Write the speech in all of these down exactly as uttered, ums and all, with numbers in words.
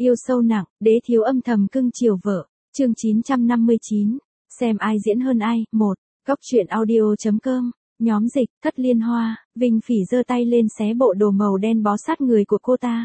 Yêu sâu nặng, đế thiếu âm thầm cưng chiều vợ. Chương chín trăm năm mươi chín. Xem ai diễn hơn ai. một. Góc truyện audio.com. Nhóm dịch, Thất Liên Hoa. Vinh Phỉ giơ tay lên xé bộ đồ màu đen bó sát người của cô ta.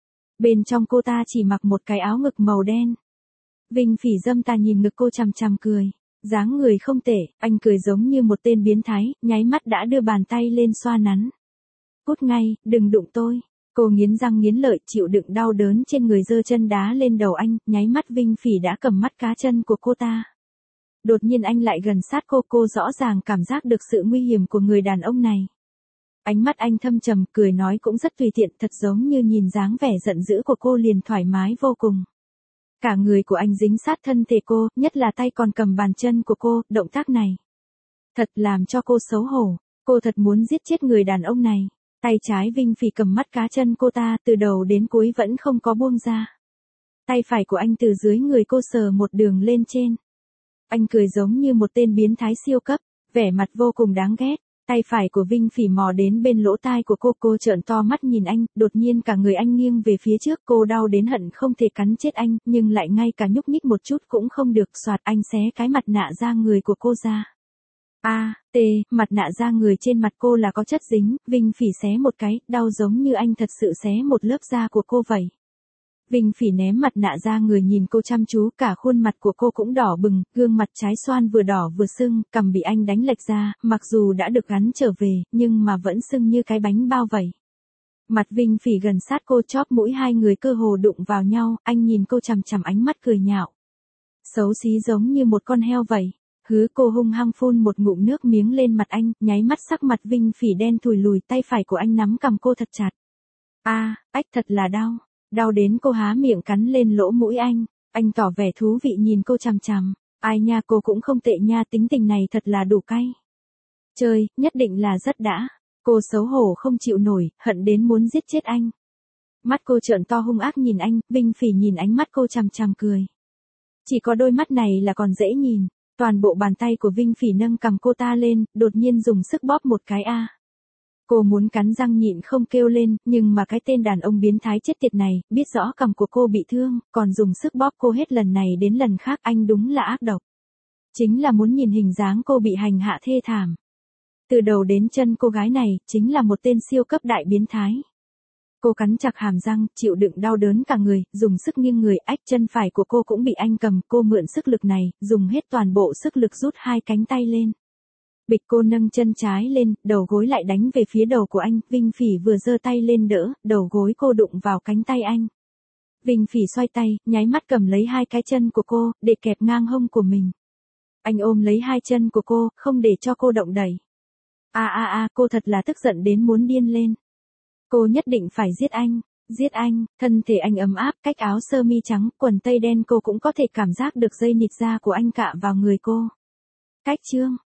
Bên trong cô ta chỉ mặc một cái áo ngực màu đen. Vinh Phỉ dâm tà nhìn ngực cô chằm chằm cười. Dáng người không tệ, anh cười giống như một tên biến thái, nháy mắt đã đưa bàn tay lên xoa nắn. Cút ngay, đừng đụng tôi. Cô nghiến răng nghiến lợi chịu đựng đau đớn trên người giơ chân đá lên đầu anh, nháy mắt Vinh Phỉ đã cầm mắt cá chân của cô ta. Đột nhiên anh lại gần sát cô, cô rõ ràng cảm giác được sự nguy hiểm của người đàn ông này. Ánh mắt anh thâm trầm, cười nói cũng rất tùy tiện, thật giống như nhìn dáng vẻ giận dữ của cô liền thoải mái vô cùng. Cả người của anh dính sát thân thể cô, nhất là tay còn cầm bàn chân của cô, động tác này thật làm cho cô xấu hổ, cô thật muốn giết chết người đàn ông này. Tay trái Vinh Phỉ cầm mắt cá chân cô ta, từ đầu đến cuối vẫn không có buông ra. Tay phải của anh từ dưới người cô sờ một đường lên trên. Anh cười giống như một tên biến thái siêu cấp, vẻ mặt vô cùng đáng ghét. Tay phải của Vinh Phỉ mò đến bên lỗ tai của cô, cô trợn to mắt nhìn anh, đột nhiên cả người anh nghiêng về phía trước, cô đau đến hận không thể cắn chết anh, nhưng lại ngay cả nhúc nhích một chút cũng không được, soạt anh xé cái mặt nạ da người của cô ra. A, T, mặt nạ da người trên mặt cô là có chất dính, Vinh Phỉ xé một cái, đau giống như anh thật sự xé một lớp da của cô vậy. Vinh Phỉ ném mặt nạ da người nhìn cô chăm chú, cả khuôn mặt của cô cũng đỏ bừng, gương mặt trái xoan vừa đỏ vừa sưng, cằm bị anh đánh lệch ra, mặc dù đã được gắn trở về, nhưng mà vẫn sưng như cái bánh bao vậy. Mặt Vinh Phỉ gần sát cô, chóp mũi hai người cơ hồ đụng vào nhau, anh nhìn cô chằm chằm ánh mắt cười nhạo. Xấu xí giống như một con heo vậy. Hứ, cô hung hăng phun một ngụm nước miếng lên mặt anh, nháy mắt sắc mặt Vinh Phỉ đen thùi lùi, tay phải của anh nắm cằm cô thật chặt. A, à, ách thật là đau. Đau đến cô há miệng cắn lên lỗ mũi anh, anh tỏ vẻ thú vị nhìn cô chằm chằm. Ai nha, cô cũng không tệ nha, tính tình này thật là đủ cay. Chơi, nhất định là rất đã. Cô xấu hổ không chịu nổi, hận đến muốn giết chết anh. Mắt cô trợn to hung ác nhìn anh, Vinh Phỉ nhìn ánh mắt cô chằm chằm cười. Chỉ có đôi mắt này là còn dễ nhìn. Toàn bộ bàn tay của Vinh Phỉ nâng cầm cô ta lên, đột nhiên dùng sức bóp một cái a. Cô muốn cắn răng nhịn không kêu lên, nhưng mà cái tên đàn ông biến thái chết tiệt này, biết rõ cầm của cô bị thương, còn dùng sức bóp cô hết lần này đến lần khác, anh đúng là ác độc. Chính là muốn nhìn hình dáng cô bị hành hạ thê thảm. Từ đầu đến chân cô gái này, chính là một tên siêu cấp đại biến thái. Cô cắn chặt hàm răng, chịu đựng đau đớn cả người, dùng sức nghiêng người, ách chân phải của cô cũng bị anh cầm, cô mượn sức lực này, dùng hết toàn bộ sức lực rút hai cánh tay lên. Bịch, cô nâng chân trái lên, đầu gối lại đánh về phía đầu của anh, Vinh Phỉ vừa giơ tay lên đỡ, đầu gối cô đụng vào cánh tay anh. Vinh Phỉ xoay tay, nháy mắt cầm lấy hai cái chân của cô, để kẹp ngang hông của mình. Anh ôm lấy hai chân của cô, không để cho cô động đẩy. A a a, cô thật là tức giận đến muốn điên lên. Cô nhất định phải giết anh, giết anh, thân thể anh ấm áp, cách áo sơ mi trắng, quần tây đen cô cũng có thể cảm giác được dây nịt da của anh cạ vào người cô. Cách chương.